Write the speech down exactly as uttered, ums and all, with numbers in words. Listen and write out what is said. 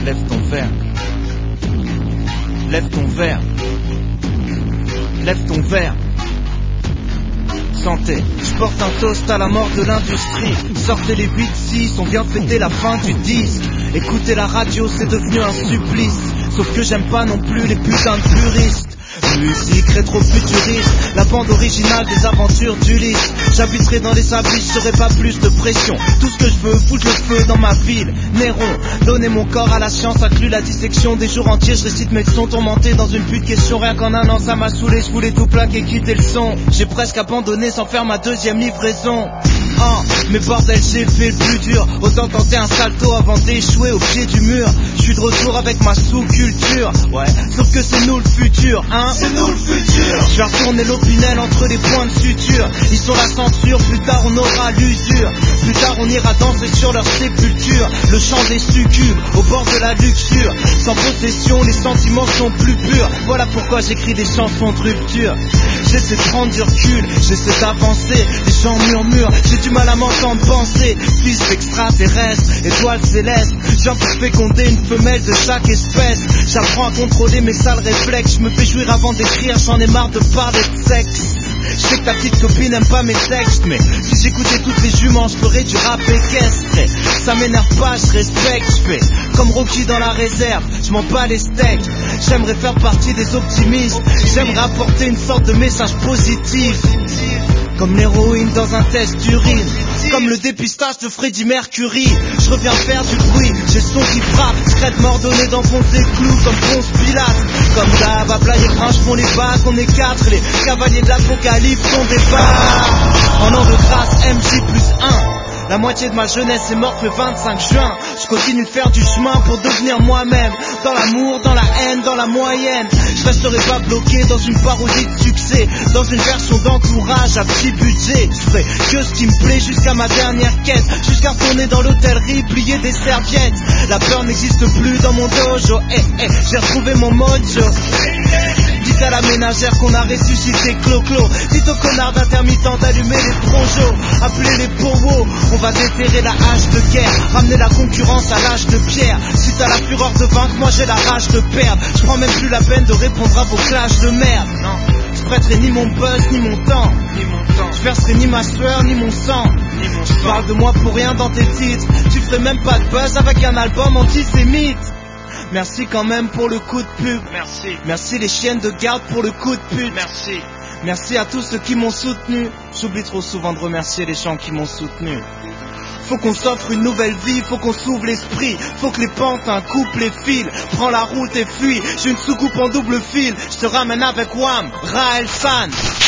lève ton verre. Lève ton verre. Lève ton verre. Santé. Je porte un toast à la mort de l'industrie. Sortez les huit six, on vient de fêter la fin du disque. Écoutez la radio, c'est devenu un supplice. Sauf que j'aime pas non plus les putains de puristes. Musique rétro-futuriste, la bande originale des aventures d'Ulysse. J'habiterai dans les sabliers, je serai pas plus de pression. Tout ce que je veux, foutre le feu dans ma ville. Néron, donner mon corps à la science, inclut la dissection des jours entiers. Je récite mes leçons tourmentés dans une pute question. Rien qu'en un an ça m'a saoulé, je voulais tout plaquer, quitter le son. J'ai presque abandonné sans faire ma deuxième livraison. Oh, mais bordel, j'ai fait le plus dur. Autant tenter un salto avant d'échouer au pied du mur. Je suis de retour avec ma sous-culture. Ouais, sauf que c'est nous le futur, hein. C'est nous le futur. Je vais retourner l'opinel entre les points de suture. Ils sont la censure, plus tard on aura l'usure. Plus tard on ira danser sur leur sépulture. Le chant des succubes, au bord de la luxure. Sans possession, les sentiments sont plus purs. Voilà pourquoi j'écris des chansons de rupture. J'essaie de prendre du recul, j'essaie d'avancer. Les gens murmurent, j'ai du mal à m'entendre penser. Fils d'extraterrestre, étoile céleste. J'ai pour féconder une femelle de chaque espèce. J'apprends à contrôler mes sales réflexes. Je me fais jouir avant d'écrire, j'en ai marre de parler de sexe. Je sais que ta petite copine aime pas mes textes, mais si j'écoutais toutes les juments, je ferais du rap équestre. Ça m'énerve pas, je respecte, je fais comme Rocky dans la réserve, je m'en bats les steaks. J'aimerais faire partie des optimistes, j'aimerais apporter une sorte de message positif. Comme l'héroïne dans un test d'urine, comme le dépistage de Freddie Mercury. Je reviens faire du bruit, j'ai le son qui frappe. Crête mordonnée d'enfoncer clous comme Ponce Pilate. Comme d'hab, à plat et gringe font les bacs. On est quatre, les cavaliers de l'apocalypse sont des barres. En an de grâce, M J plus un. La moitié de ma jeunesse est morte le vingt-cinq juin. Je continue de faire du chemin pour devenir moi-même. Dans l'amour, dans la haine, dans la moyenne. Je resterai pas bloqué dans une parodie de succès. Dans une version d'entourage à petit budget. Je ferai que ce qui me plaît jusqu'à ma dernière quête. Jusqu'à retourner dans l'hôtellerie, plier des serviettes. La peur n'existe plus dans mon dojo. Eh, eh, j'ai retrouvé mon mojo. Dites à la ménagère qu'on a ressuscité Clo-Clo. Dites aux connards d'intermittents d'allumer les projos. Appelez les powos. On va déterrer la hache de guerre. Ramener la concurrence à l'âge de pierre. Si t'as la fureur de vaincre, moi j'ai la rage de perdre. Je prends même plus la peine de répondre à vos clashs de merde. Non, je prêterai ni mon buzz, ni mon temps. Ni mon temps. Je verserai ni ma sueur, ni mon sang. Ni mon tu sang. Parles de moi pour rien dans tes titres. Tu ferais même pas de buzz avec un album antisémite. Merci quand même pour le coup de pub. Merci. Merci les chiennes de garde pour le coup de pute. Merci. Merci à tous ceux qui m'ont soutenu. J'oublie trop souvent de remercier les gens qui m'ont soutenu. Faut qu'on s'offre une nouvelle vie, faut qu'on s'ouvre l'esprit. Faut que les pantins coupent les fils. Prends la route et fuis, j'ai une soucoupe en double fil. Je te ramène avec Wham, Raël San.